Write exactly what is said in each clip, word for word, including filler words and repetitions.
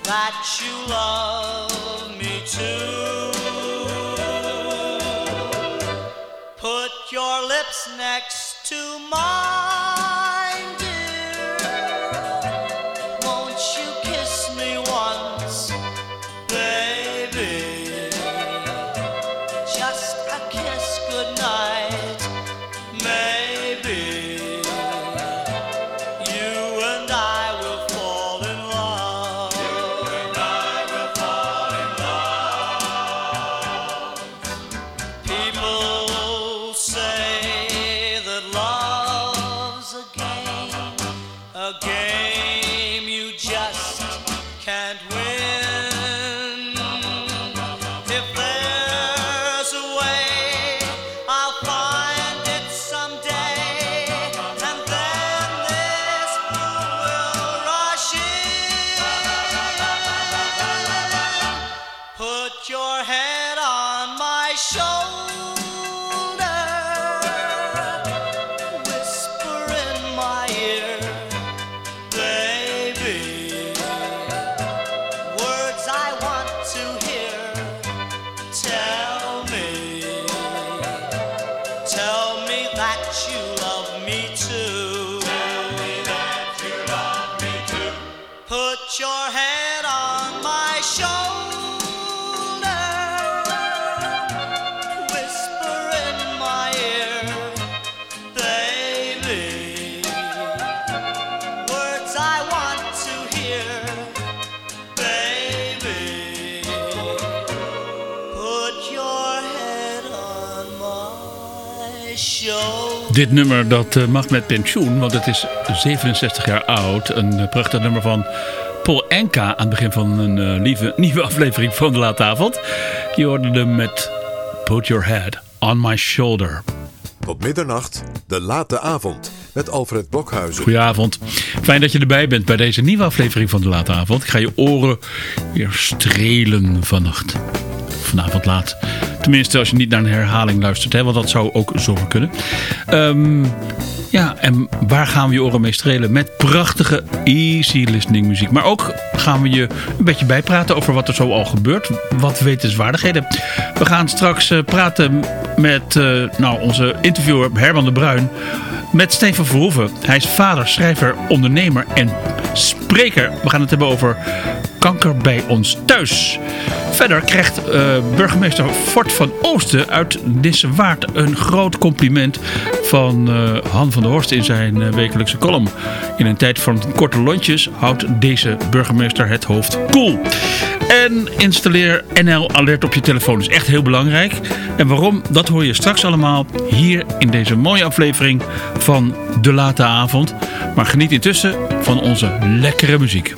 that you love me too. Put your lips next to mine, dear. Won't you kiss me once, baby? Just a kiss goodnight, maybe. You and I will fall in love. You and I will fall in love. People say that love's a game, a game you just can't win. If there's a way, I'll find it someday, and then this moon will rush in. Put your head on my shoulder, whisper in my ear, baby, words I want to hear. Tell me, tell me that you love me too. Tell me that you love me too. Put your head on my shoulder, whisper in my ear, baby, words I want to hear, baby, put your head on my shoulder. Dit nummer dat uh, mag met pensioen, want het is zevenenzestig jaar oud. Een uh, prachtig nummer van Paul Anka aan het begin van een uh, lieve, nieuwe aflevering van De Late Avond. Je hoorde hem met Put Your Head on My Shoulder. Tot middernacht, De Late Avond met Alfred Blokhuizen. Goedenavond. Fijn dat je erbij bent bij deze nieuwe aflevering van De Late Avond. Ik ga je oren weer strelen vannacht. Vanavond laat. Tenminste, als je niet naar een herhaling luistert, hè, want dat zou ook zomaar kunnen. Um, ja, en waar gaan we je oren mee strelen? Met prachtige easy listening muziek. Maar ook gaan we je een beetje bijpraten over wat er zo al gebeurt. Wat wetenswaardigheden. We gaan straks uh, praten met uh, nou, onze interviewer Herman de Bruin. Met Stefan Verhoeven. Hij is vader, schrijver, ondernemer en spreker. We gaan het hebben over kanker bij ons thuis. Verder krijgt uh, burgemeester Fort van Oosten uit Nissewaard een groot compliment van uh, Han van der Horst in zijn uh, wekelijkse column. In een tijd van korte lontjes houdt deze burgemeester het hoofd koel. En installeer N L Alert op je telefoon. Dat is echt heel belangrijk. En waarom? Dat hoor je straks allemaal hier in deze mooie aflevering van De Late Avond. Maar geniet intussen van onze lekkere muziek.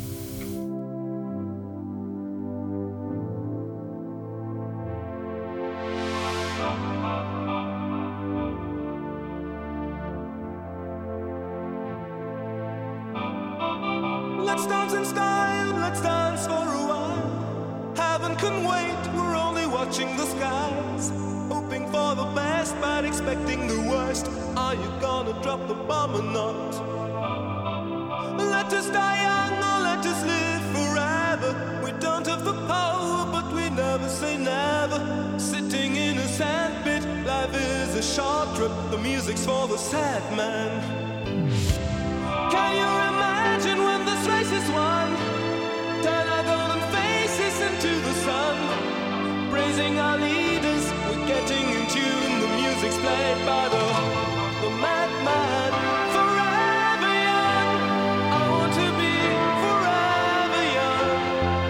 Let's dance in style, let's dance for a while. Heaven can wait, we're only watching the skies. Hoping for the best, but expecting the worst. Are you gonna drop the bomb or not? Let us die young or let us live forever. We don't have the power, but we never say never. Sitting in a sandpit, life is a short trip. The music's for the sad man. Can you imagine when this race is won? Turn our golden faces into the sun. Praising our leaders, we're getting in tune. The music's played by the, the madman. Forever young, I want to be forever young.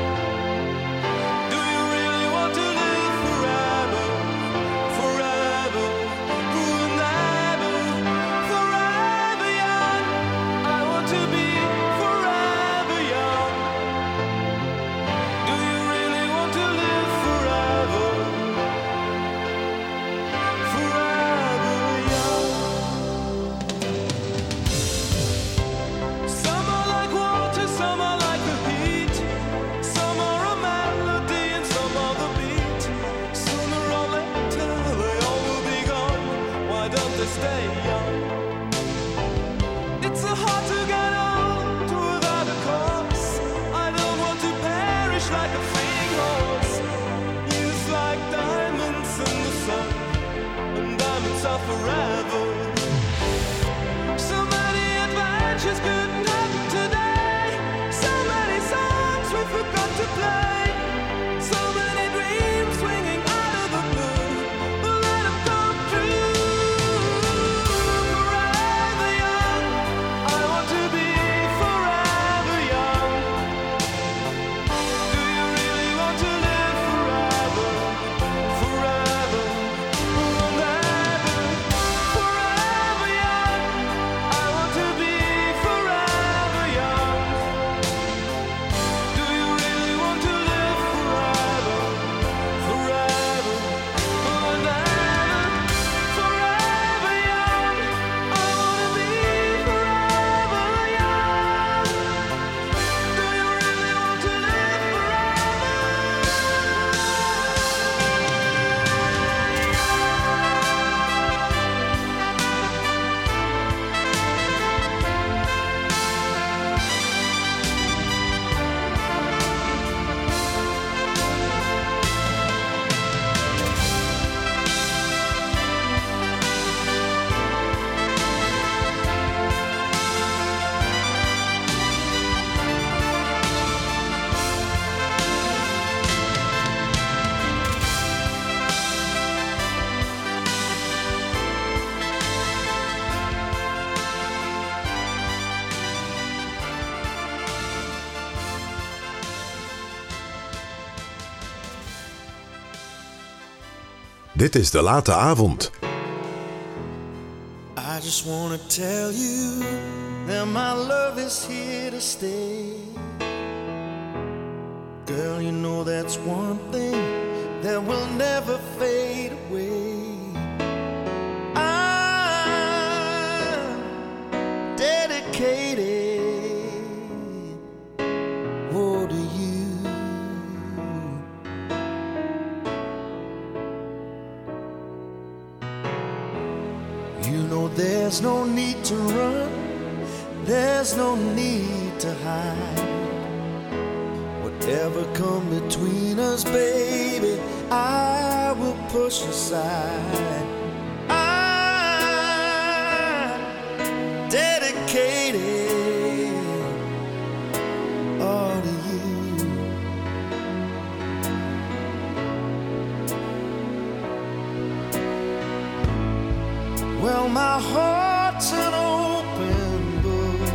Do you really want to live forever? Forever, forever, forever young. I want to be forever young. Do you really want to live forever? Forever young. Dit is De Late Avond. I just wanna tell you that my love is here to stay. Girl, you know that's one thing that will never fade away. I'm dedicated, oh, to you. You know there's no need to run, there's no need to hide. Whatever come between us, baby, I will push aside. I'm dedicated, all to you. Well, my heart's an open book.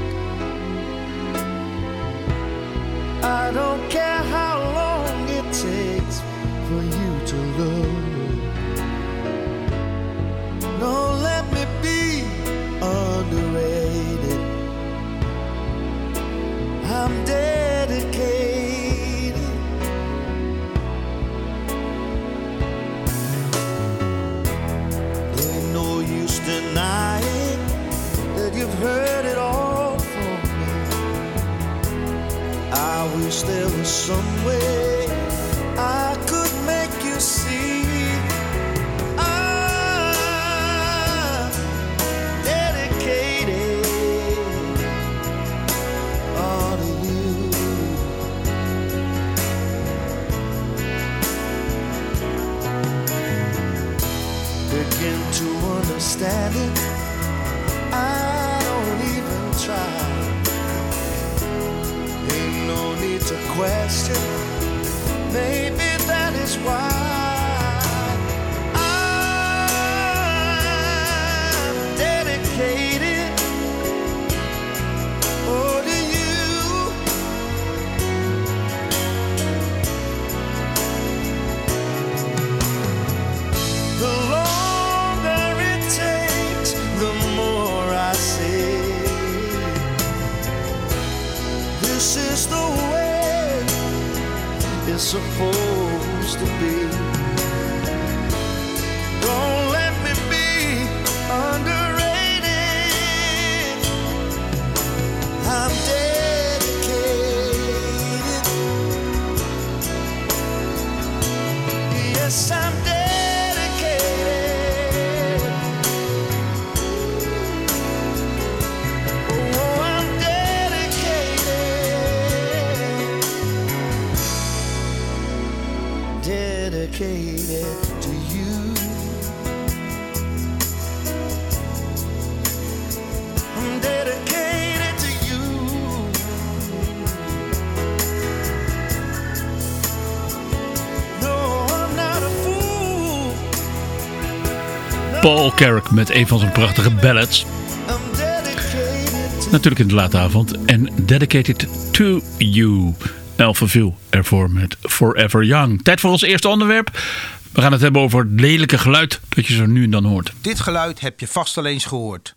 I don't care how long it takes for you to look. No, let me be underrated. I'm dedicated. There ain't no use denying that you've heard it all from me. I wish there was some way I could make you see. I'm dedicated, all to you. Begin to understand it, I don't even try. Ain't no need to question, maybe that is why I'm dedicated, oh, to you. The longer it takes, the more I say, this is the way it's supposed to be. Don't let me be underrated. I'm dedicated. Yes, I'm dedicated. Oh, I'm dedicated. Dedicated to you. I'm dedicated to you. No, I'm not a fool. No, Paul Carrack met een van zijn prachtige ballads. I'm dedicated to Natuurlijk in De Late Avond. En Dedicated to You. Alphaville ervoor met Forever Young. Tijd voor ons eerste onderwerp. We gaan het hebben over het lelijke geluid dat je zo nu en dan hoort. Dit geluid heb je vast al eens gehoord.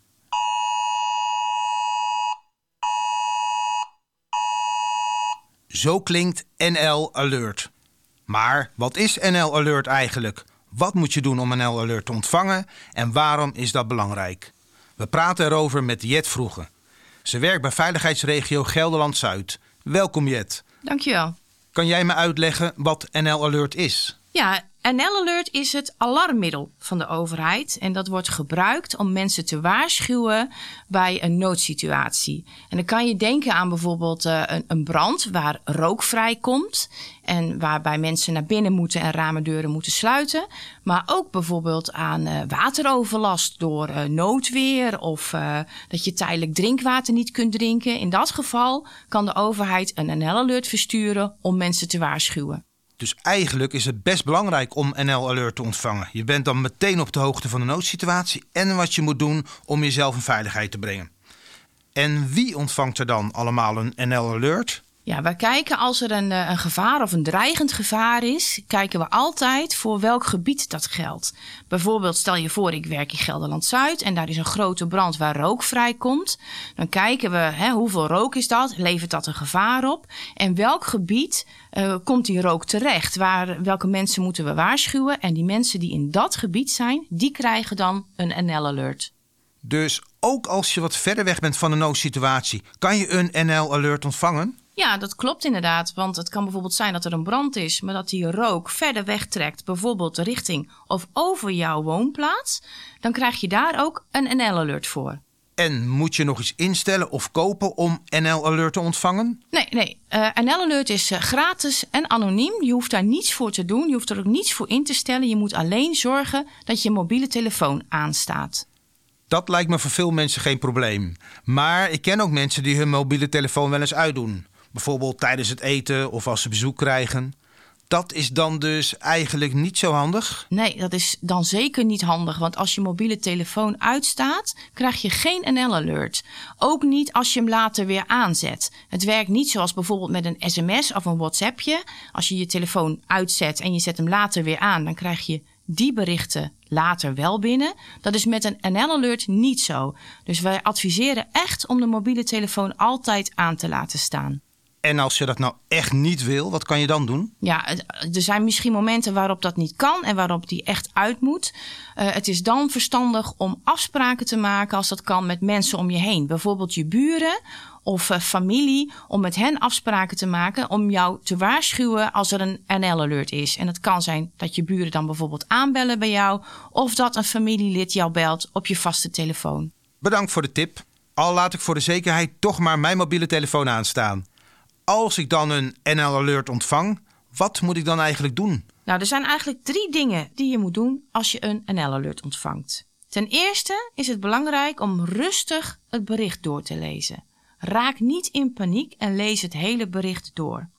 Zo klinkt N L Alert. Maar wat is N L Alert eigenlijk? Wat moet je doen om N L Alert te ontvangen en waarom is dat belangrijk? We praten erover met Jet Vroege. Ze werkt bij veiligheidsregio Gelderland-Zuid. Welkom Jet. Dankjewel. Kan jij me uitleggen wat N L Alert is? Ja, N L Alert is het alarmmiddel van de overheid. En dat wordt gebruikt om mensen te waarschuwen bij een noodsituatie. En dan kan je denken aan bijvoorbeeld uh, een, een brand waar rook vrijkomt. En waarbij mensen naar binnen moeten en ramen deuren moeten sluiten. Maar ook bijvoorbeeld aan uh, wateroverlast door uh, noodweer. Of uh, dat je tijdelijk drinkwater niet kunt drinken. In dat geval kan de overheid een N L Alert versturen om mensen te waarschuwen. Dus eigenlijk is het best belangrijk om N L Alert te ontvangen. Je bent dan meteen op de hoogte van de noodsituatie en wat je moet doen om jezelf in veiligheid te brengen. En wie ontvangt er dan allemaal een N L Alert? Ja, wij kijken als er een, een gevaar of een dreigend gevaar is, kijken we altijd voor welk gebied dat geldt. Bijvoorbeeld stel je voor ik werk in Gelderland-Zuid en daar is een grote brand waar rook vrijkomt. Dan kijken we hè, hoeveel rook is dat, levert dat een gevaar op en welk gebied uh, komt die rook terecht. Waar, welke mensen moeten we waarschuwen en die mensen die in dat gebied zijn, die krijgen dan een N L-alert. Dus ook als je wat verder weg bent van de noodsituatie, kan je een N L-alert ontvangen? Ja, dat klopt inderdaad. Want het kan bijvoorbeeld zijn dat er een brand is, maar dat die rook verder wegtrekt, bijvoorbeeld richting of over jouw woonplaats. Dan krijg je daar ook een N L-alert voor. En moet je nog iets instellen of kopen om N L-alert te ontvangen? Nee, nee. Uh, N L-alert is uh, gratis en anoniem. Je hoeft daar niets voor te doen. Je hoeft er ook niets voor in te stellen. Je moet alleen zorgen dat je mobiele telefoon aanstaat. Dat lijkt me voor veel mensen geen probleem. Maar ik ken ook mensen die hun mobiele telefoon wel eens uitdoen. Bijvoorbeeld tijdens het eten of als ze bezoek krijgen. Dat is dan dus eigenlijk niet zo handig? Nee, dat is dan zeker niet handig. Want als je mobiele telefoon uitstaat, krijg je geen N L-alert. Ook niet als je hem later weer aanzet. Het werkt niet zoals bijvoorbeeld met een sms of een WhatsAppje. Als je je telefoon uitzet en je zet hem later weer aan, dan krijg je die berichten later wel binnen. Dat is met een N L-alert niet zo. Dus wij adviseren echt om de mobiele telefoon altijd aan te laten staan. En als je dat nou echt niet wil, wat kan je dan doen? Ja, er zijn misschien momenten waarop dat niet kan en waarop die echt uit moet. Uh, het is dan verstandig om afspraken te maken als dat kan met mensen om je heen. Bijvoorbeeld je buren of uh, familie, om met hen afspraken te maken om jou te waarschuwen als er een N L-alert is. En het kan zijn dat je buren dan bijvoorbeeld aanbellen bij jou of dat een familielid jou belt op je vaste telefoon. Bedankt voor de tip. Al laat ik voor de zekerheid toch maar mijn mobiele telefoon aanstaan. Als ik dan een N L-alert ontvang, wat moet ik dan eigenlijk doen? Nou, er zijn eigenlijk drie dingen die je moet doen als je een N L-alert ontvangt. Ten eerste is het belangrijk om rustig het bericht door te lezen. Raak niet in paniek en lees het hele bericht door.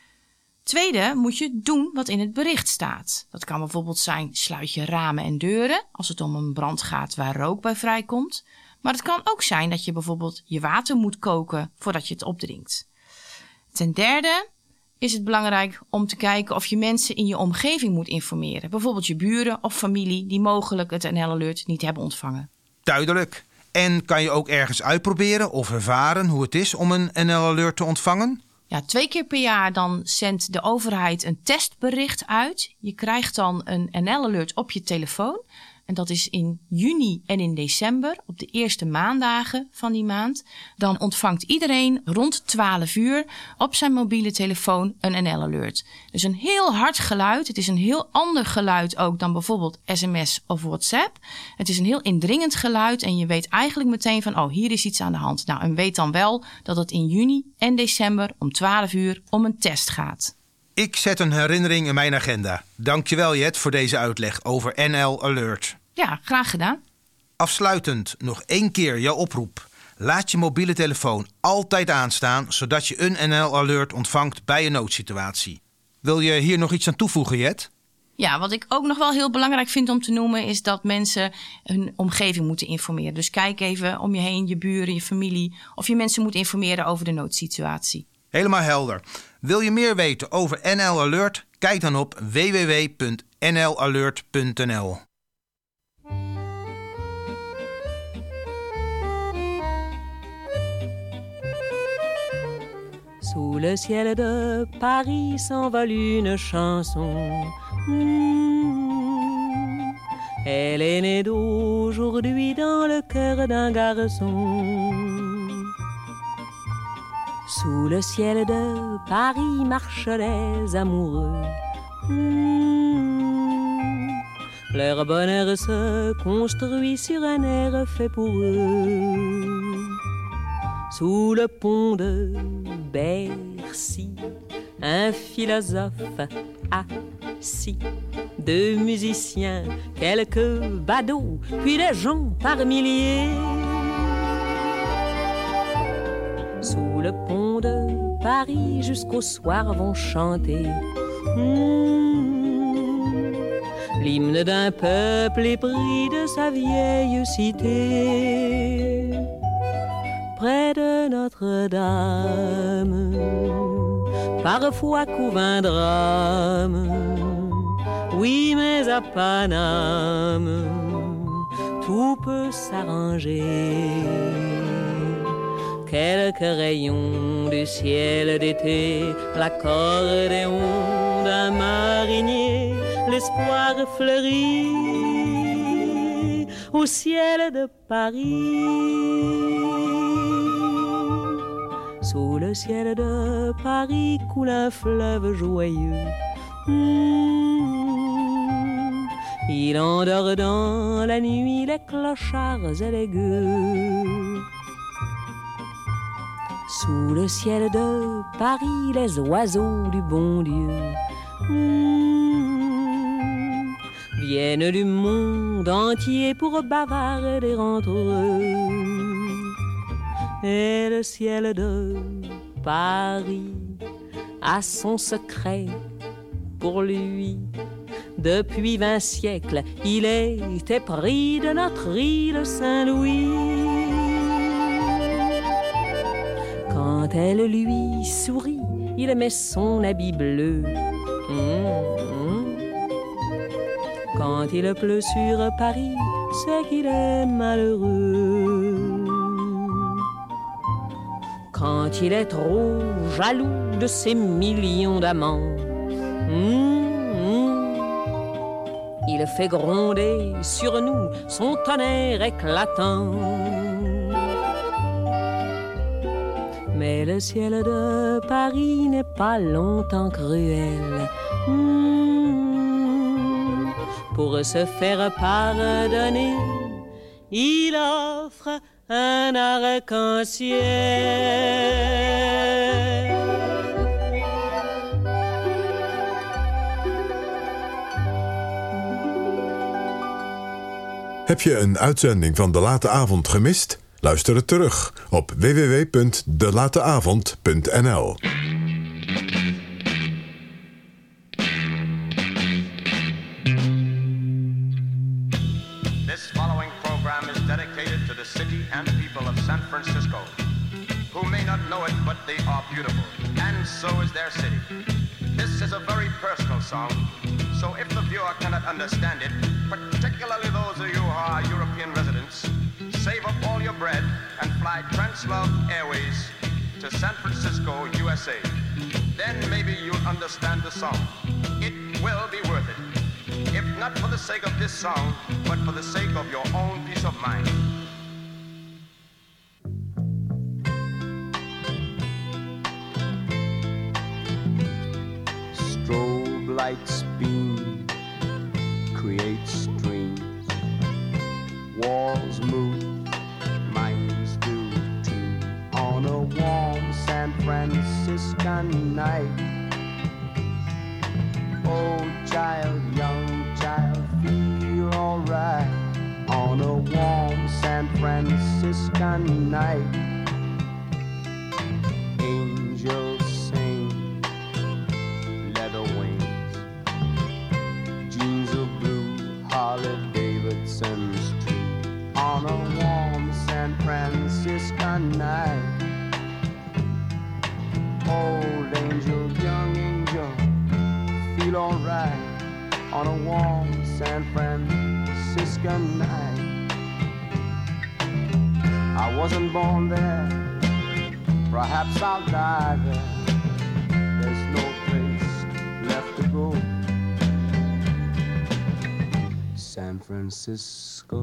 Tweede moet je doen wat in het bericht staat. Dat kan bijvoorbeeld zijn sluit je ramen en deuren als het om een brand gaat waar rook bij vrijkomt. Maar het kan ook zijn dat je bijvoorbeeld je water moet koken voordat je het opdrinkt. Ten derde is het belangrijk om te kijken of je mensen in je omgeving moet informeren. Bijvoorbeeld je buren of familie die mogelijk het N L-alert niet hebben ontvangen. Duidelijk. En kan je ook ergens uitproberen of ervaren hoe het is om een N L-alert te ontvangen? Ja, twee keer per jaar dan zendt de overheid een testbericht uit. Je krijgt dan een N L-alert op je telefoon. En dat is in juni en in december, op de eerste maandagen van die maand. Dan ontvangt iedereen rond twaalf uur op zijn mobiele telefoon een N L-alert. Dus een heel hard geluid. Het is een heel ander geluid ook dan bijvoorbeeld sms of WhatsApp. Het is een heel indringend geluid en je weet eigenlijk meteen van, oh, hier is iets aan de hand. Nou, en weet dan wel dat het in juni en december om twaalf uur om een test gaat. Ik zet een herinnering in mijn agenda. Dankjewel, Jet, voor deze uitleg over N L-alert. Ja, graag gedaan. Afsluitend nog één keer jouw oproep. Laat je mobiele telefoon altijd aanstaan, zodat je een N L-alert ontvangt bij een noodsituatie. Wil je hier nog iets aan toevoegen, Jet? Ja, wat ik ook nog wel heel belangrijk vind om te noemen is dat mensen hun omgeving moeten informeren. Dus kijk even om je heen, je buren, je familie, of je mensen moet informeren over de noodsituatie. Helemaal helder. Wil je meer weten over N L-alert? Kijk dan op w w w punt n l alert punt n l. Sous le ciel de Paris s'envole une chanson. Mmh. Elle est née d'aujourd'hui dans le cœur d'un garçon. Sous le ciel de Paris marchent les amoureux. Mmh. Leur bonheur se construit sur un air fait pour eux. Sous le pont de Bercy, un philosophe assis, deux musiciens, quelques badauds, puis des gens par milliers. Sous le pont de Paris jusqu'au soir vont chanter mmh, l'hymne d'un peuple épris de sa vieille cité. Près de Notre-Dame. parfois couvre un drame. Oui, mais à Paname, tout peut s'arranger. Quelques rayons du ciel d'été, l'accordéon d'un marinier, l'espoir fleurit au ciel de Paris. Sous le ciel de Paris coule un fleuve joyeux. Mmh. Il endort dans la nuit les clochards et les gueux. Sous le ciel de Paris, les oiseaux du bon Dieu mmh, viennent du monde entier pour bavarder entre eux. Et le ciel de Paris a son secret pour lui. Depuis vingt siècles, il est épris de notre île Saint-Louis. Quand elle lui sourit, il met son habit bleu. Mmh, mmh. Quand il pleut sur Paris, c'est qu'il est malheureux. Quand il est trop jaloux de ses millions d'amants, mmh, mmh, il fait gronder sur nous son tonnerre éclatant. Mais le ciel de Paris n'est pas longtemps cruel. Mmh, pour se faire pardonner, il offre un arc-en-ciel. Heb je een uitzending van De Late Avond gemist? Luister het terug op w w w punt de late avond punt n l. This following program is dedicated to the city and people of San Francisco, who may not know it, but they are beautiful, and so is their city. This is a very personal song, so if the viewer cannot understand it, particularly those of you who are European residents, save up all your bread and fly Translove Airways to San Francisco, U S A. Then maybe you'll understand the song. It will be worth it. If not for the sake of this song, but for the sake of your own peace of mind. Strobe lights beam, create streams. Walls move, minds do too. On a warm San Franciscan night, old child, young child, feel alright. On a warm San Franciscan night, angels sing, leather wings, jeans of blue, Harley Davidson's tree. On a warm San Franciscan night, old angel, young angel, feel alright. On a warm San Franciscan night, I wasn't born there, perhaps I'll die there. There's no place left to go. San Francisco.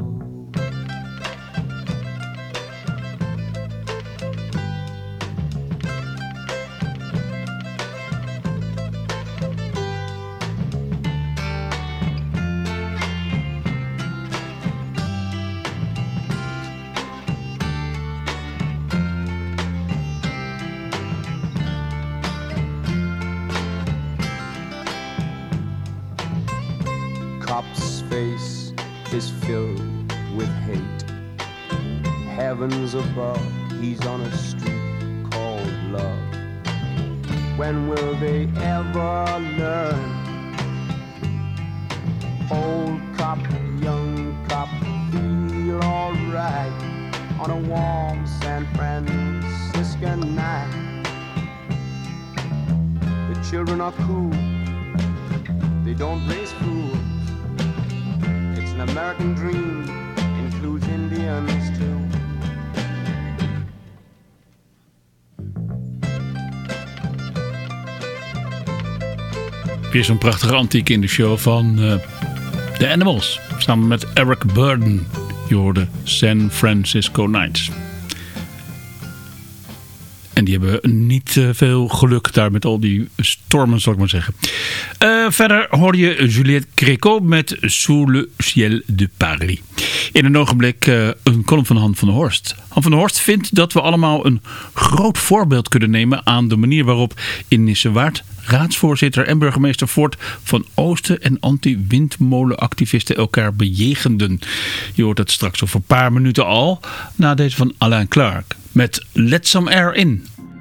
Cop's face is filled with hate. Heavens above, he's on a street called love. When will they ever learn? Old cop, young cop, feel alright on a warm San Franciscan night. children are cool. They don't raise fools. It's an American dream, includes Indians too. Weer zo'n prachtige antiek in de show van uh, The Animals. Samen met Eric Burdon. Je hoorde San Francisco Nights. En die hebben niet uh, veel geluk daar met al die stormen, zal ik maar zeggen. Uh, verder hoor je Juliette Gréco met Sous le ciel de Paris. In een ogenblik uh, een column van Han van der Horst. Han van der Horst vindt dat we allemaal een groot voorbeeld kunnen nemen aan de manier waarop in Nissewaard raadsvoorzitter en burgemeester Voort van Oosten en anti-windmolenactivisten elkaar bejegenden. Je hoort het straks over een paar minuten al, na deze van Alain Clark met Let Some Air In.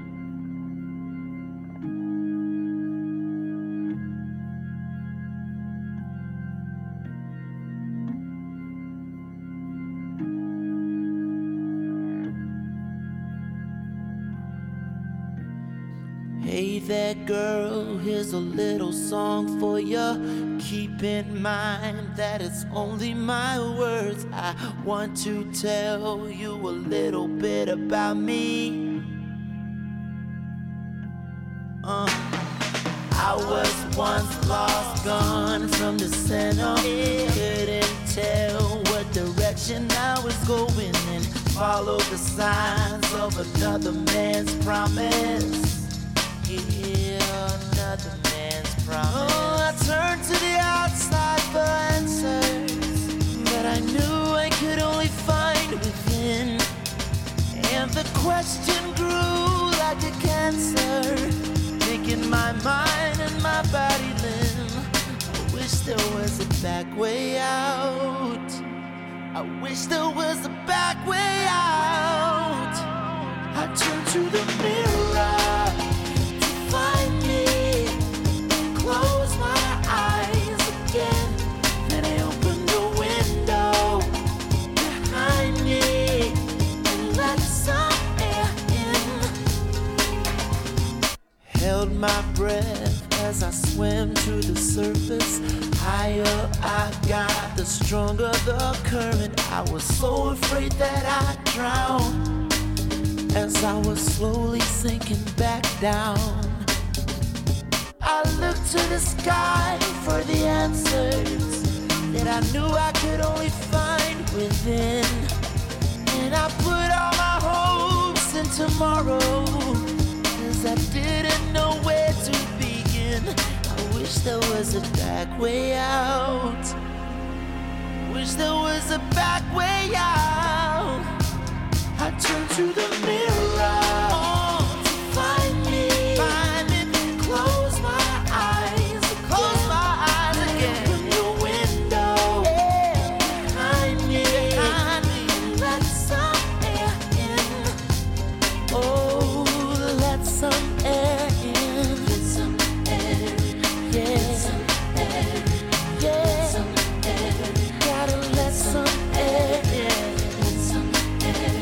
Hey there girl, here's a little song for you. Keep in mind that it's only my words. I want to tell you a little bit about me. Uh, I was once lost, gone from the center. Couldn't tell what direction I was going and followed the signs of another man's promise. Yeah, another man's promise. Oh, I turned to the outside for answers, but I knew I could only find within. And the question grew like a cancer, making my mind and my body limb. I wish there was a back way out. I wish there was a back way out. I turned to the mirror, find me, close my eyes again, then I open the window behind me and let some air in. Held my breath as I swam to the surface. Higher I got, the stronger the current. I was so afraid that I'd drown as I was slowly sinking back down. I looked to the sky for the answers that I knew I could only find within. And I put all my hopes in tomorrow, 'cause I didn't know where to begin. I wish there was a back way out. Wish there was a back way out. I turned to the mirror, oh, to find me, find me, close my eyes, close my eyes again. Open the window behind me, behind me, let some air in. Oh, let some air in. Let some air, yeah. Let some air, yeah. Let some air. Gotta let some air in. Let some air.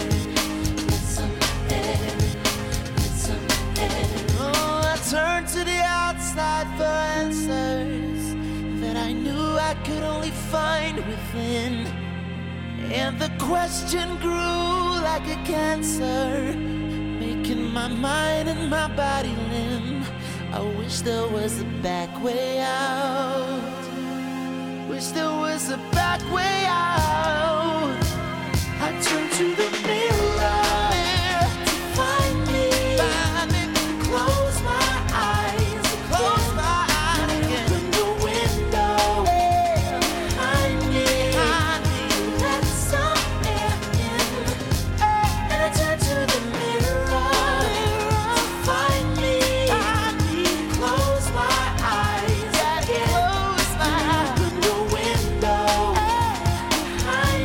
Turned to the outside for answers that I knew I could only find within. And the question grew like a cancer, making my mind and my body limb. I wish there was a back way out. Wish there was a back way out. I turned to the mirror to find me, find me, close my eyes, close my eyes again. Open the window behind me, behind me, let some air in. And I turn to the mirror to find me, find me, close my eyes again. Close my eyes. Open the window behind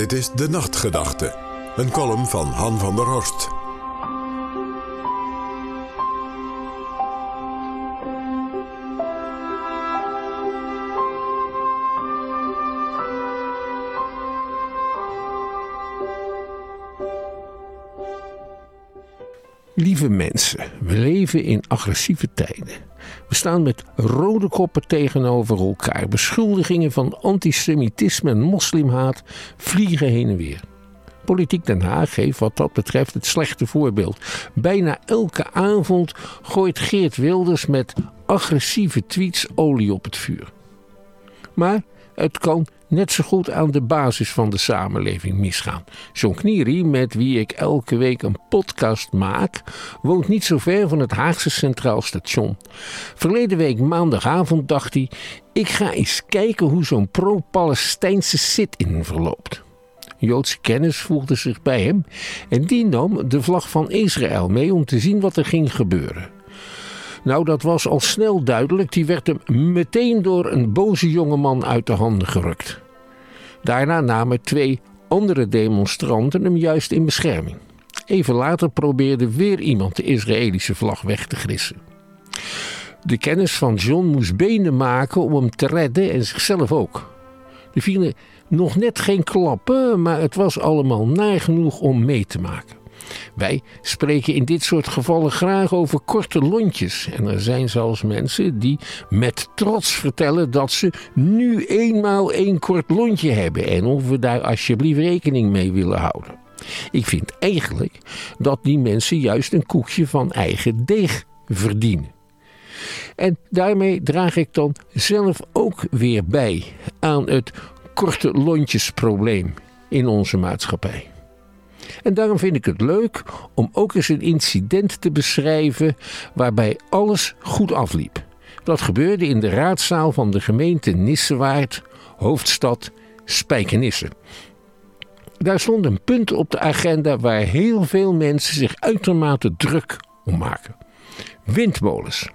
Dit is De Nachtgedachte, een column van Han van der Horst. Lieve mensen, we leven in agressieve tijden. We staan met rode koppen tegenover elkaar. Beschuldigingen van antisemitisme en moslimhaat vliegen heen en weer. Politiek Den Haag geeft wat dat betreft het slechte voorbeeld. Bijna elke avond gooit Geert Wilders met agressieve tweets olie op het vuur. Maar het kan net zo goed aan de basis van de samenleving misgaan. John Knieri, met wie ik elke week een podcast maak, woont niet zo ver van het Haagse Centraal Station. Verleden week maandagavond dacht hij, ik ga eens kijken hoe zo'n pro-Palestijnse sit-in verloopt. Een Joodse kennis voegde zich bij hem en die nam de vlag van Israël mee om te zien wat er ging gebeuren. Nou, dat was al snel duidelijk. Die werd hem meteen door een boze jongeman uit de handen gerukt. Daarna namen twee andere demonstranten hem juist in bescherming. Even later probeerde weer iemand de Israëlische vlag weg te grissen. De kennis van John moest benen maken om hem te redden en zichzelf ook. Er vielen nog net geen klappen, maar het was allemaal naar genoeg om mee te maken. Wij spreken in dit soort gevallen graag over korte lontjes. En er zijn zelfs mensen die met trots vertellen dat ze nu eenmaal één kort lontje hebben. En of we daar alsjeblieft rekening mee willen houden. Ik vind eigenlijk dat die mensen juist een koekje van eigen deeg verdienen. En daarmee draag ik dan zelf ook weer bij aan het korte lontjesprobleem in onze maatschappij. En daarom vind ik het leuk om ook eens een incident te beschrijven waarbij alles goed afliep. Dat gebeurde in de raadzaal van de gemeente Nissewaard, hoofdstad Spijkenisse. Daar stond een punt op de agenda waar heel veel mensen zich uitermate druk om maken. Windmolens.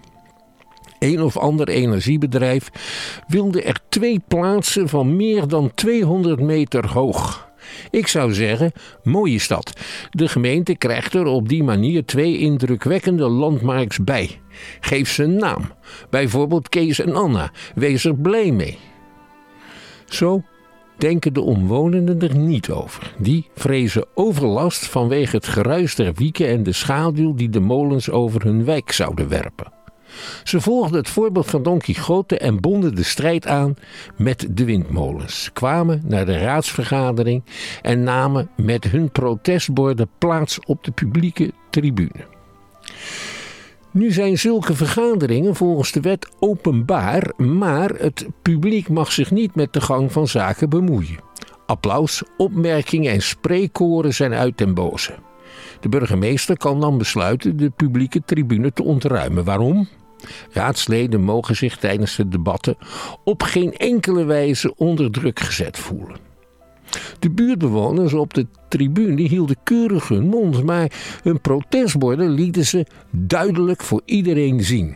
Een of ander energiebedrijf wilde er twee plaatsen van meer dan tweehonderd meter hoog. Ik zou zeggen, mooie stad. De gemeente krijgt er op die manier twee indrukwekkende landmarks bij. Geef ze een naam. Bijvoorbeeld Kees en Anna. Wees er blij mee. Zo denken de omwonenden er niet over. Die vrezen overlast vanwege het geruis der wieken en de schaduw die de molens over hun wijk zouden werpen. Ze volgden het voorbeeld van Don Quixote en bonden de strijd aan met de windmolens. Ze kwamen naar de raadsvergadering en namen met hun protestborden plaats op de publieke tribune. Nu zijn zulke vergaderingen volgens de wet openbaar, maar het publiek mag zich niet met de gang van zaken bemoeien. Applaus, opmerkingen en spreekkoren zijn uit den boze. De burgemeester kan dan besluiten de publieke tribune te ontruimen. Waarom? Raadsleden mogen zich tijdens de debatten op geen enkele wijze onder druk gezet voelen. De buurtbewoners op de tribune hielden keurig hun mond, maar hun protestborden lieten ze duidelijk voor iedereen zien.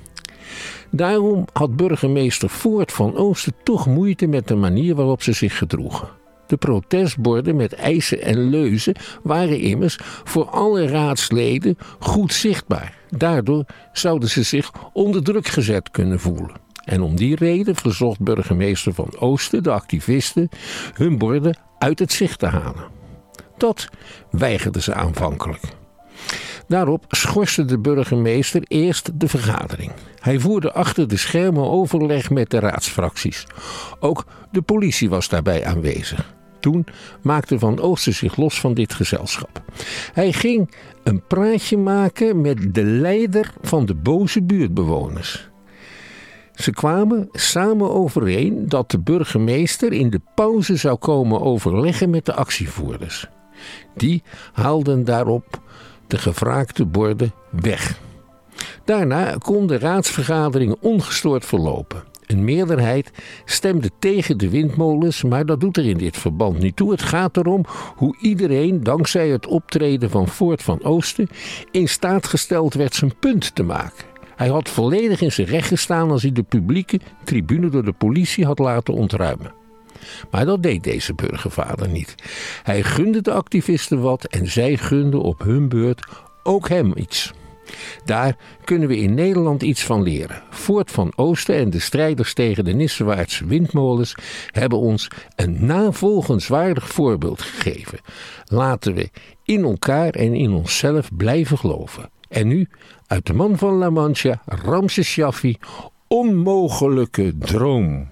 Daarom had burgemeester Voort van Oosten toch moeite met de manier waarop ze zich gedroegen. De protestborden met eisen en leuzen waren immers voor alle raadsleden goed zichtbaar. Daardoor zouden ze zich onder druk gezet kunnen voelen. En om die reden verzocht burgemeester van Oosten de activisten hun borden uit het zicht te halen. Dat weigerden ze aanvankelijk. Daarop schorste de burgemeester eerst de vergadering. Hij voerde achter de schermen overleg met de raadsfracties. Ook de politie was daarbij aanwezig. Toen maakte Van Oosten zich los van dit gezelschap. Hij ging een praatje maken met de leider van de boze buurtbewoners. Ze kwamen samen overeen dat de burgemeester in de pauze zou komen overleggen met de actievoerders. Die haalden daarop de gevraagde borden weg. Daarna kon de raadsvergadering ongestoord verlopen. Een meerderheid stemde tegen de windmolens, maar dat doet er in dit verband niet toe. Het gaat erom hoe iedereen, dankzij het optreden van Voort van Oosten, in staat gesteld werd zijn punt te maken. Hij had volledig in zijn recht gestaan als hij de publieke tribune door de politie had laten ontruimen. Maar dat deed deze burgervader niet. Hij gunde de activisten wat en zij gunden op hun beurt ook hem iets. Daar kunnen we in Nederland iets van leren. Voort van Oosten en de strijders tegen de Nissewaardse windmolens hebben ons een navolgenswaardig voorbeeld gegeven. Laten we in elkaar en in onszelf blijven geloven. En nu, uit de man van La Mancha, Ramses Shaffi, Onmogelijke droom.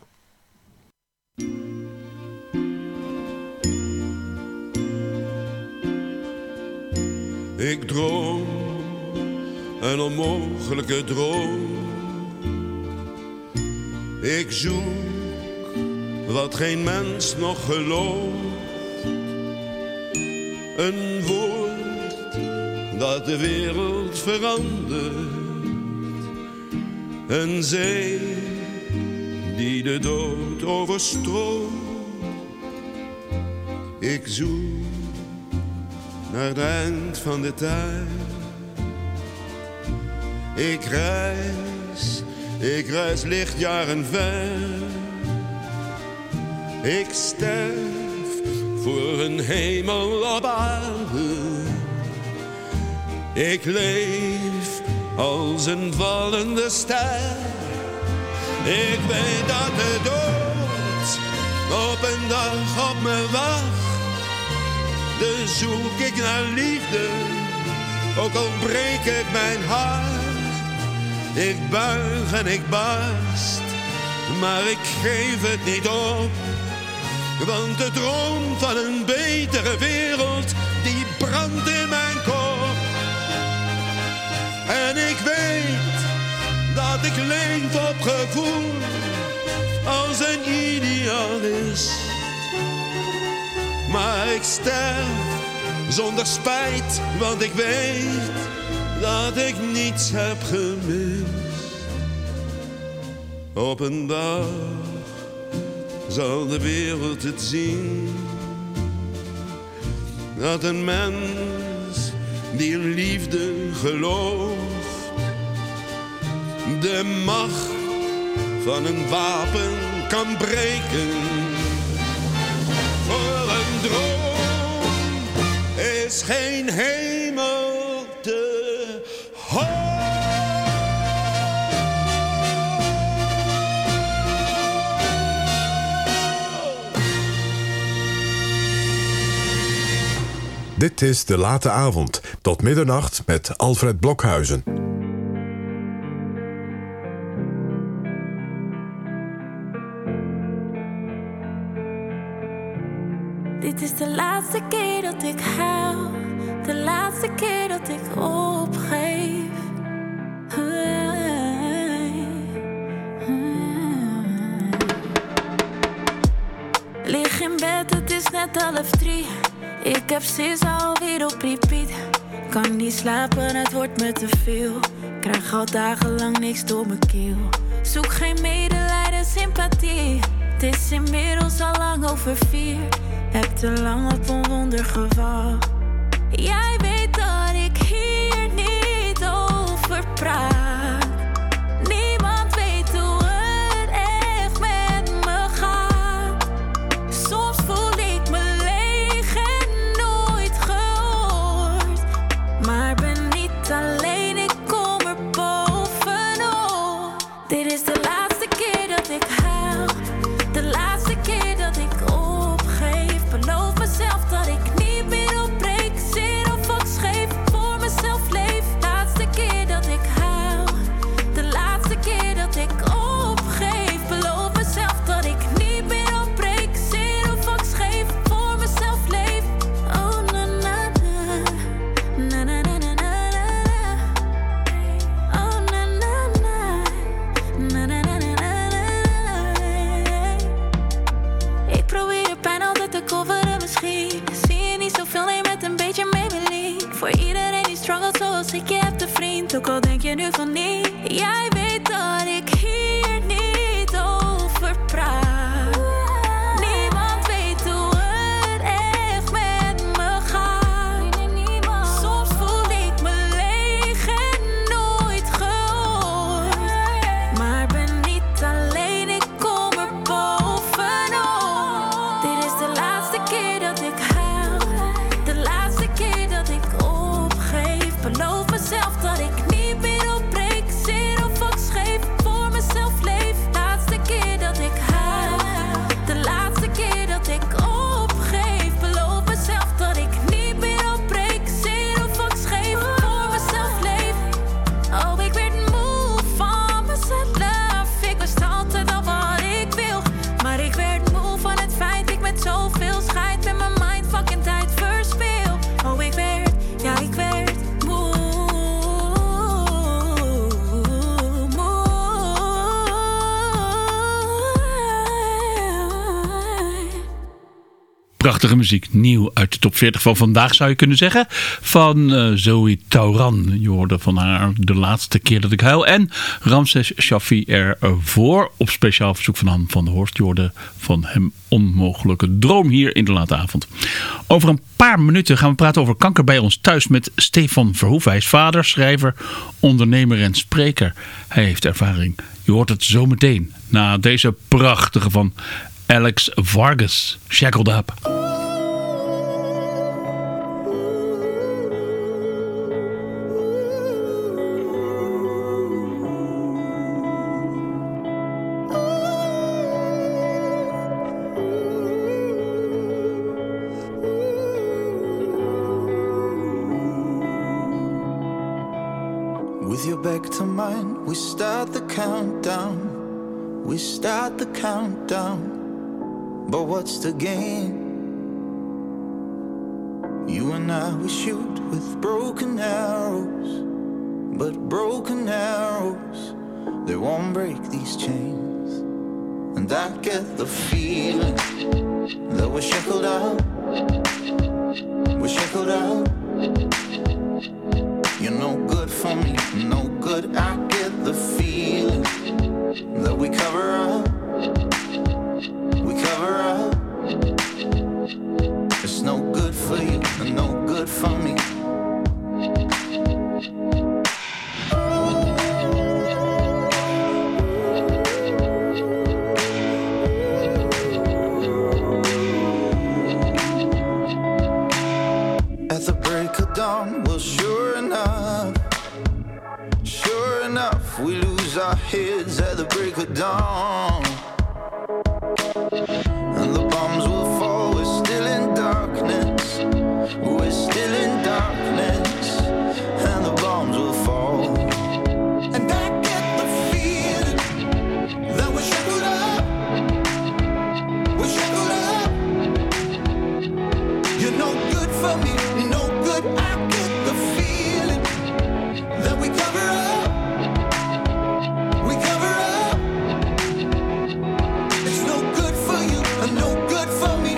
Ik droom een onmogelijke droom. Ik zoek wat geen mens nog gelooft. Een woord dat de wereld verandert. Een zee die de dood overstroomt. Ik zoek naar het eind van de tijd. Ik reis, ik reis lichtjaren ver. Ik sterf voor een hemel op aarde. Ik leef als een vallende ster. Ik weet dat de dood op een dag op me wacht. Dus zoek ik naar liefde, ook al breek ik mijn hart. Ik buig en ik barst, maar ik geef het niet op. Want de droom van een betere wereld, die brandt in mijn kop. En ik weet dat ik leef op gevoel, als een idealist. Maar ik sterf zonder spijt, want ik weet dat ik niets heb gemist. Op een dag zal de wereld het zien, dat een mens die in liefde gelooft, de macht van een wapen kan breken. Voor een droom is geen hemel te hoog. Dit is De Late Avond, tot middernacht met Alfred Blokhuizen. Dit is de laatste keer dat ik huil, de laatste keer dat ik opgeef. Lig in bed, het is net half drie. Ik heb sis alweer op repeat. Kan niet slapen, het wordt me te veel. Krijg al dagenlang niks door mijn keel. Zoek geen medelijden, sympathie. Het is inmiddels al lang over vier. Heb te lang op een wonder gewacht. Jij weet dat ik hier niet over praat. Niemand weet hoe het echt met me gaat. Soms voel ik me leeg en nooit gehoord. Maar ben niet alleen, ik kom er bovenop. Dit is de laatste keer dat ik huil. De laatste keer dat ik opgeef. Beloof mezelf dat ik niet meer opbreek. Zero fuck scheef, voor mezelf leef. Laatste keer dat ik huil. De laatste keer dat ik opgeef. Beloof mezelf dat ik niet meer opbreek. Zero fuck scheef, voor mezelf leef. Oh na na na. Na na na na na na. Oh na na na. Na na na na na. Ik probeer de pijn altijd te coveren misschien. Zie je niet zoveel, nee, met een beetje Maybelline. Voor iedereen die struggelt zoals ik, je hebt een vriend. Ook al denk je nu van niet. Jij weet dat ik hier niet over praat. Niemand weet hoe het echt met me gaat. Soms voel ik me leeg en nooit gehoord. Maar ben niet alleen, ik kom er bovenop. Prachtige muziek, nieuw uit de top veertig van vandaag zou je kunnen zeggen. Van uh, Zoe Tauran. Je hoorde van haar De Laatste Keer Dat Ik Huil. En Ramses Shaffi ervoor op speciaal verzoek van Han van der Horst. Je hoorde van hem Onmogelijke Droom hier in de late avond. Over een paar minuten gaan we praten over kanker bij ons thuis met Stefan Verhoeven. Hij is vader, schrijver, ondernemer en spreker. Hij heeft ervaring. Je hoort het zo meteen na deze prachtige van Alex Vargas, Shackled Up. With your back to mine, we start the countdown. We start the countdown. But what's the game? You and I, we shoot with broken arrows. But broken arrows, they won't break these chains. And I get the feeling that we're shackled out. We're shackled out. You're no good for me, no good. I get the feeling that we cover up. We cover up. It's no good for you and no good for me. At the break of dawn, well, sure enough, sure enough, we lose our heads at the break of dawn. And the bombs will fall, we're still in darkness. We're still in darkness. And the bombs will fall. And I get the feeling that we're shackled up. We're shackled up. You're no good for me, no good. I get the feeling that we cover up. We cover up. It's no good for you and no good for me.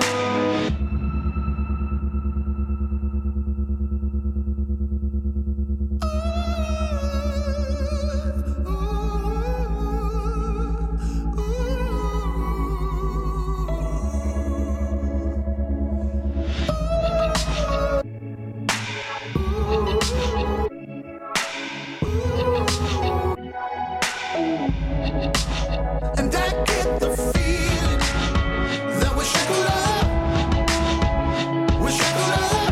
And I get the feeling that we're shackled up. We're shackled up.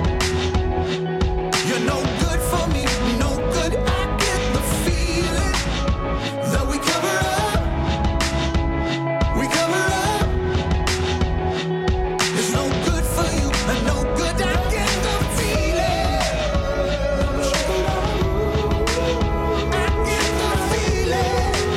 You're no good for me, no good. I get the feeling that we cover up. We cover up. It's no good for you and no good. I get the feeling that we're shackled up. I get the feeling.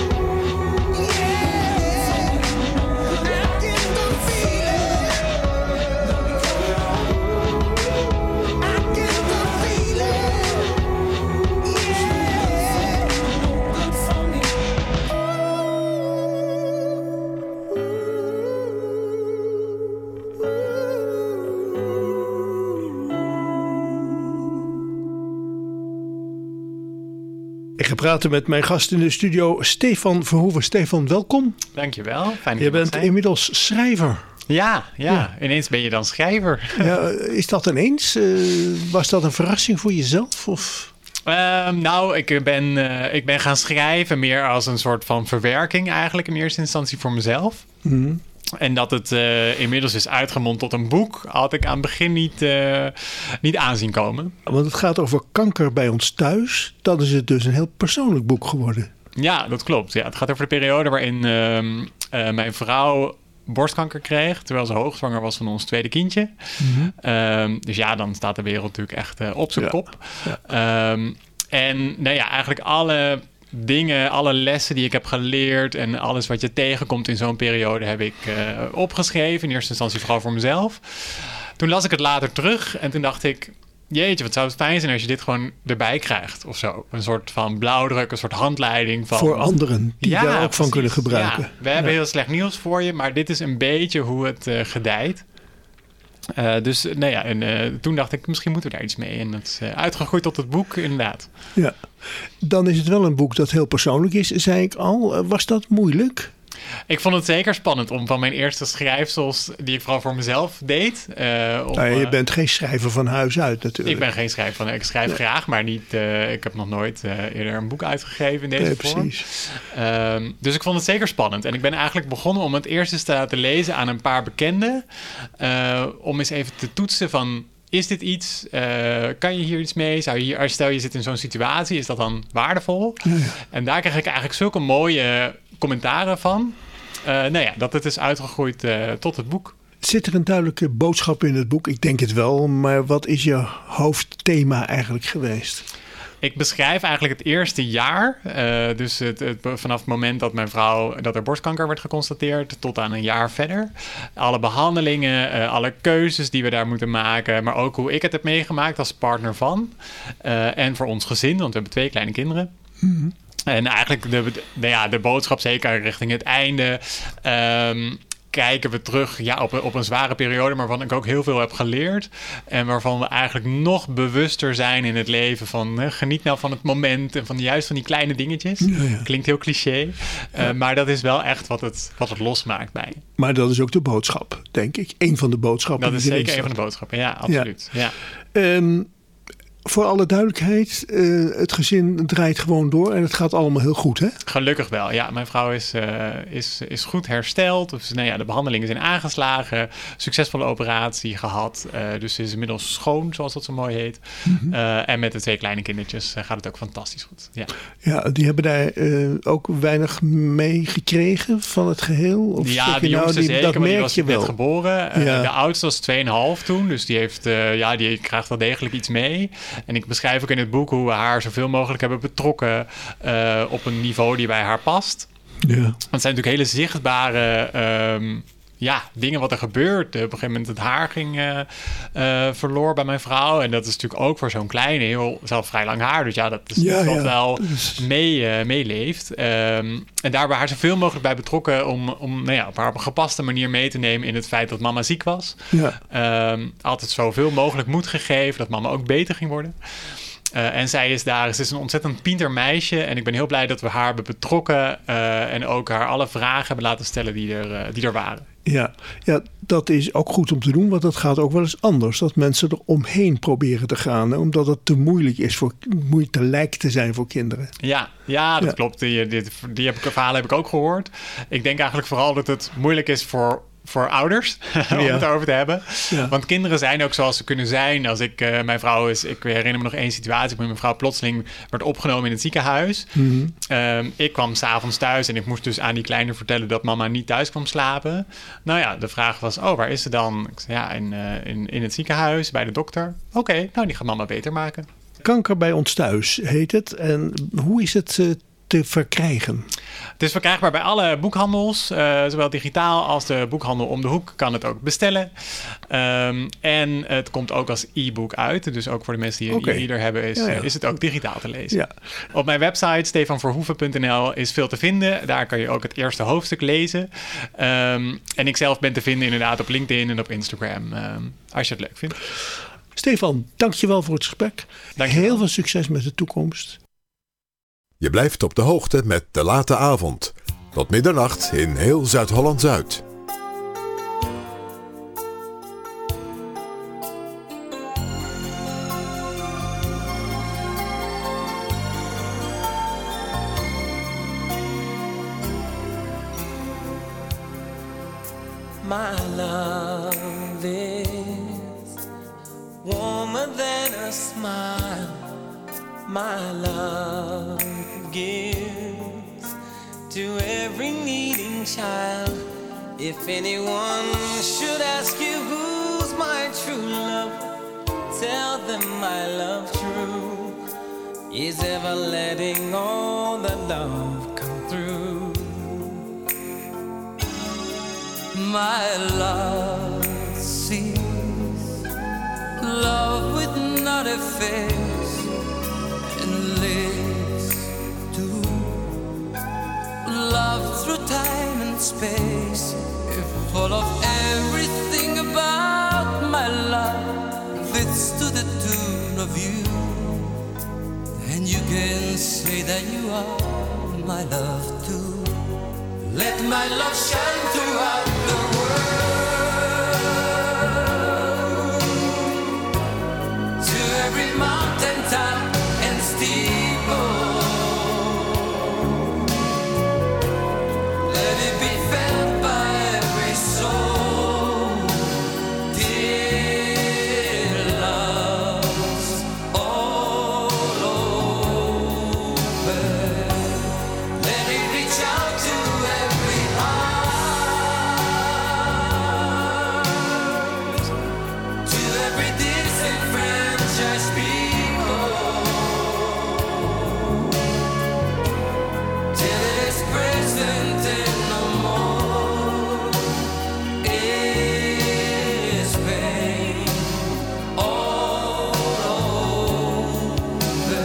Ik ga praten met mijn gast in de studio, Stefan Verhoeven. Stefan, welkom. Dankjewel. Fijn dat je bent zijn. inmiddels schrijver. Ja, ja, ja, ineens ben je dan schrijver. Ja, is dat ineens? Uh, was dat een verrassing voor jezelf? Of? Uh, nou, ik ben, uh, ik ben gaan schrijven meer als een soort van verwerking eigenlijk in eerste instantie voor mezelf. Mm. En dat het uh, inmiddels is uitgemond tot een boek, had ik aan het begin niet, uh, niet aanzien komen. Want het gaat over kanker bij ons thuis. Dan is het dus een heel persoonlijk boek geworden. Ja, dat klopt. Ja, het gaat over de periode waarin uh, uh, mijn vrouw borstkanker kreeg, terwijl ze hoogzwanger was van ons tweede kindje. Mm-hmm. Um, dus ja, dan staat de wereld natuurlijk echt uh, op zijn ja. kop. Ja. Um, en nou ja, eigenlijk alle dingen, alle lessen die ik heb geleerd en alles wat je tegenkomt in zo'n periode heb ik uh, opgeschreven. In eerste instantie vooral voor mezelf. Toen las ik het later terug en toen dacht ik, jeetje, wat zou het fijn zijn als je dit gewoon erbij krijgt of zo. Een soort van blauwdruk, een soort handleiding van... Voor anderen die ja, daar ook precies. van kunnen gebruiken. Ja, we hebben ja. heel slecht nieuws voor je, maar dit is een beetje hoe het uh, gedijt. Uh, dus nou ja, en uh, toen dacht ik, misschien moeten we daar iets mee. En dat is uh, uitgegroeid tot het boek, inderdaad. Ja, dan is het wel een boek dat heel persoonlijk is, zei ik al. Uh, was dat moeilijk? Ik vond het zeker spannend om van mijn eerste schrijfsels, die ik vooral voor mezelf deed. Uh, om, nou, je bent geen schrijver van huis uit natuurlijk. Ik ben geen schrijver van, ik schrijf nee. graag, maar niet. Uh, ik heb nog nooit uh, eerder een boek uitgegeven in deze nee, vorm. Precies. Uh, dus ik vond het zeker spannend. En ik ben eigenlijk begonnen om het eerst eens te laten lezen aan een paar bekenden. Uh, om eens even te toetsen van, is dit iets? Uh, kan je hier iets mee? Zou je hier, stel je zit in zo'n situatie, is dat dan waardevol? Ja, ja. En daar kreeg ik eigenlijk zulke mooie commentaren van. Uh, nou ja, dat het is uitgegroeid uh, tot het boek. Zit er een duidelijke boodschap in het boek? Ik denk het wel, maar wat is je hoofdthema eigenlijk geweest? Ik beschrijf eigenlijk het eerste jaar. Uh, dus het, het, vanaf het moment dat mijn vrouw, dat er borstkanker werd geconstateerd, tot aan een jaar verder. Alle behandelingen, uh, alle keuzes die we daar moeten maken, maar ook hoe ik het heb meegemaakt als partner van. Uh, en voor ons gezin, want we hebben twee kleine kinderen. Mm-hmm. En eigenlijk de, de, ja, de boodschap, zeker richting het einde, um, kijken we terug ja, op, op een zware periode, maar waarvan ik ook heel veel heb geleerd. En waarvan we eigenlijk nog bewuster zijn in het leven van hè, geniet nou van het moment en van juist van die kleine dingetjes. Ja, ja. Klinkt heel cliché, uh, ja. maar dat is wel echt wat het, wat het losmaakt bij. Maar dat is ook de boodschap, denk ik. Eén van de boodschappen. Dat is zeker een van de boodschappen, ja, absoluut. Ja. Ja. Um, Voor alle duidelijkheid, uh, het gezin draait gewoon door en het gaat allemaal heel goed, hè? Gelukkig wel, ja. Mijn vrouw is, uh, is, is goed hersteld. Dus, nou ja, de behandelingen zijn aangeslagen. Succesvolle operatie gehad. Uh, dus ze is inmiddels schoon, zoals dat zo mooi heet. Mm-hmm. Uh, en met de twee kleine kindertjes uh, gaat het ook fantastisch goed. Ja, ja die hebben daar uh, ook weinig mee gekregen van het geheel? Of ja, die jongste nou, die, zeker, maar die was net geboren. Uh, ja. De oudste was twee komma vijf toen. Dus die, heeft, uh, ja, die krijgt wel degelijk iets mee. En ik beschrijf ook in het boek hoe we haar zoveel mogelijk hebben betrokken uh, op een niveau die bij haar past. Ja. Want het zijn natuurlijk hele zichtbare um, ja, dingen wat er gebeurt. Op een gegeven moment het haar ging uh, uh, verloor bij mijn vrouw. En dat is natuurlijk ook voor zo'n kleine heel zelf vrij lang haar. Dus ja, dat is ja, iets wat ja. wel mee, uh, meeleeft. Um, en daar hebben we haar zoveel mogelijk bij betrokken om, om nou ja, op haar op een gepaste manier mee te nemen in het feit dat mama ziek was. Ja. Um, altijd zoveel mogelijk moed gegeven dat mama ook beter ging worden. Uh, en zij is daar, ze is een ontzettend pinter meisje. En ik ben heel blij dat we haar hebben betrokken. Uh, en ook haar alle vragen hebben laten stellen die er, uh, die er waren. Ja, ja, dat is ook goed om te doen, want dat gaat ook wel eens anders. Dat mensen er omheen proberen te gaan, hè, omdat het te moeilijk is, voor, moeilijk te lijken te zijn voor kinderen. Ja, ja dat ja. klopt. Die, die, die heb ik, verhalen heb ik ook gehoord. Ik denk eigenlijk vooral dat het moeilijk is voor... voor ouders, om ja. het erover te hebben. Ja. Want kinderen zijn ook zoals ze kunnen zijn. Als ik, uh, mijn vrouw is, ik herinner me nog één situatie... waar mijn vrouw plotseling werd opgenomen in het ziekenhuis. Mm-hmm. Um, ik kwam 's avonds thuis en ik moest dus aan die kleine vertellen... dat mama niet thuis kwam slapen. Nou ja, de vraag was, oh, waar is ze dan? Ik zei, ja, in, uh, in, in het ziekenhuis, bij de dokter. Oké, okay, nou, die gaat mama beter maken. Kanker bij ons thuis heet het. En hoe is het... Uh, te verkrijgen? Het is verkrijgbaar bij alle boekhandels. Uh, zowel digitaal als de boekhandel om de hoek kan het ook bestellen. Um, en het komt ook als e-book uit. Dus ook voor de mensen die een okay. e-reader hebben is, ja, ja. is het ook digitaal te lezen. Ja. Op mijn website stefan verhoeven punt n l is veel te vinden. Daar kan je ook het eerste hoofdstuk lezen. Um, en ik zelf ben te vinden inderdaad op LinkedIn en op Instagram. Um, als je het leuk vindt. Stefan, dankjewel voor het gesprek. Dankjewel. Heel veel succes met de toekomst. Je blijft op de hoogte met De Late Avond. Tot middernacht in heel Zuid-Holland-Zuid. My love is warmer than a smile. My love gives to every needing child. If anyone should ask you who's my true love, tell them my love true is ever letting all the love come through. My love sees love with not a face and lives to love through time and space, full of everything about my say that you are my love too. Let my love shine throughout the world, to every mountain top and steeple. Let it be felt by every soul, dear loves all over. Let it reach out to every heart, to every disenfranchised people, till it is present and no more is pain all over.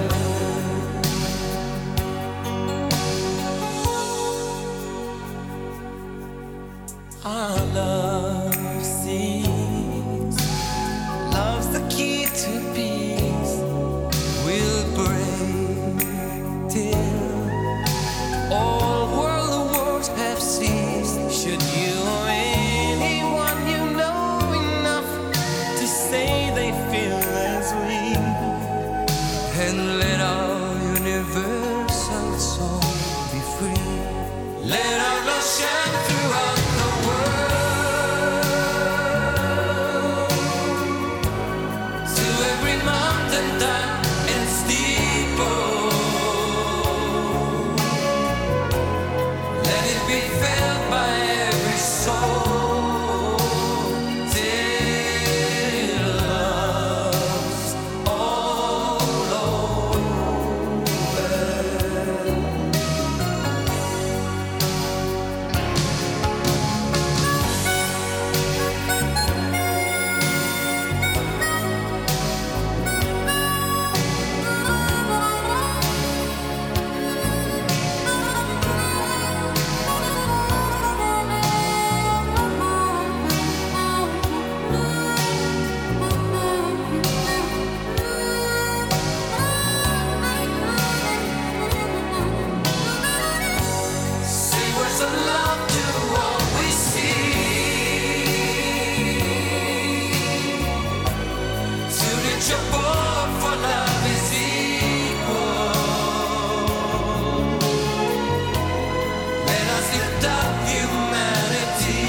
Our love sees, love's the key to peace. We'll break till all world wars have ceased. Should you or anyone you know enough to say they feel as we, and let our universal soul be free. Let our love shine throughout the world, to every mountain top and steeple. Let it be felt by every soul, till love's all over. Say words of love to all we see, to reach above, for love is equal. Let us lift up humanity,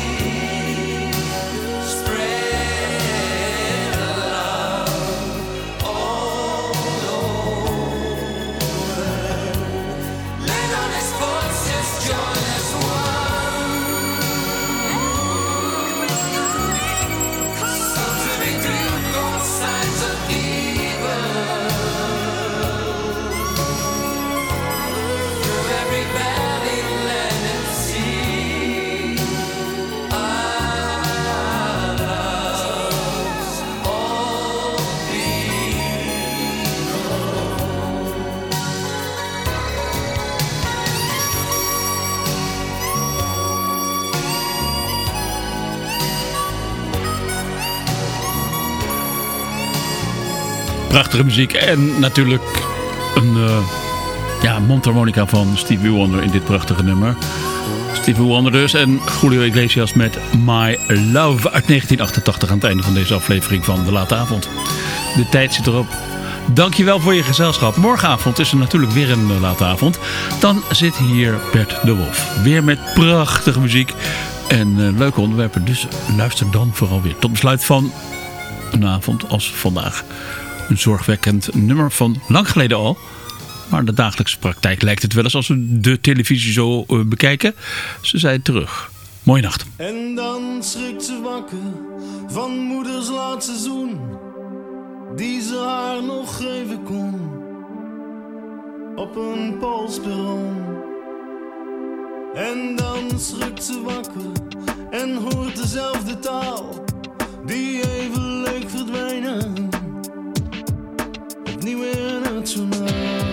spread love all over. Let honest voices join as one, so to rebuke all signs of evil. Through every valley, land and sea, our loves all Prachtige muziek en natuurlijk een uh, ja, mondharmonica van Stevie Wonder in dit prachtige nummer. Stevie Wonder dus en Julio Iglesias met My Love uit negentien achtentachtig aan het einde van deze aflevering van De Late Avond. De tijd zit erop. Dankjewel voor je gezelschap. Morgenavond is er natuurlijk weer een uh, Late Avond. Dan zit hier Bert de Wolf. Weer met prachtige muziek en uh, leuke onderwerpen. Dus luister dan vooral weer. Tot besluit van een avond als vandaag. Een zorgwekkend nummer van lang geleden al. Maar de dagelijkse praktijk lijkt het wel eens als we de televisie zo uh, bekijken. Ze zijn terug. Mooie nacht. En dan schrikt ze wakker van moeders laatste zoen, die ze haar nog geven kon op een polsperron. En dan schrikt ze wakker en hoort dezelfde taal die even leek verdwijnen, opnieuw in het journaal.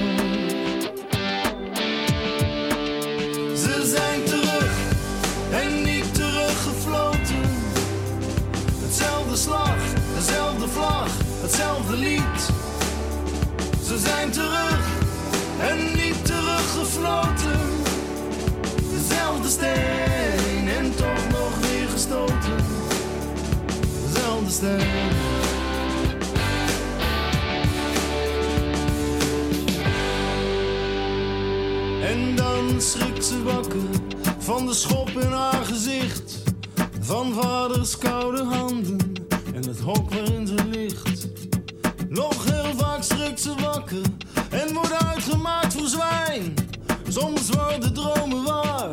Ze zijn terug en niet teruggefloten. Hetzelfde slag, dezelfde vlag, hetzelfde lied. Ze zijn terug en niet teruggefloten. Dezelfde steen en toch nog weer gestoten. Dezelfde steen. En dan schrikt ze wakker van de schop in haar gezicht, van vaders koude handen en het hok waarin ze ligt. Nog heel vaak schrikt ze wakker en wordt uitgemaakt voor zwijn. Soms worden dromen waar,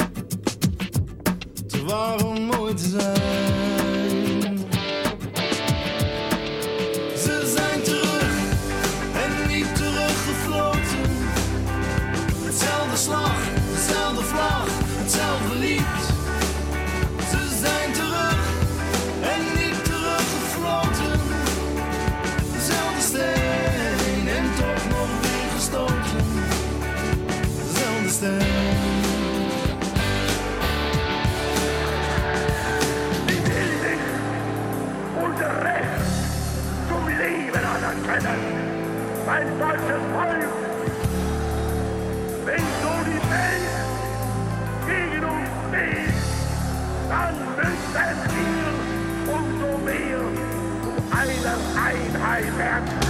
te waar om mooi te zijn. Ze zijn terug en niet teruggefloten. Hetzelfde slag, dezelfde vlag, hetzelfde lied. Ze zijn terug en niet teruggefloten. Dezelfde steen en toch nog weer gestoten. Dezelfde steen. Die will sich unser Recht zum Leben anerkennen. Mein deutsches Volk, wenn so die Welt gegen uns steht, dann müssen wir umso mehr zu einer Einheit werden.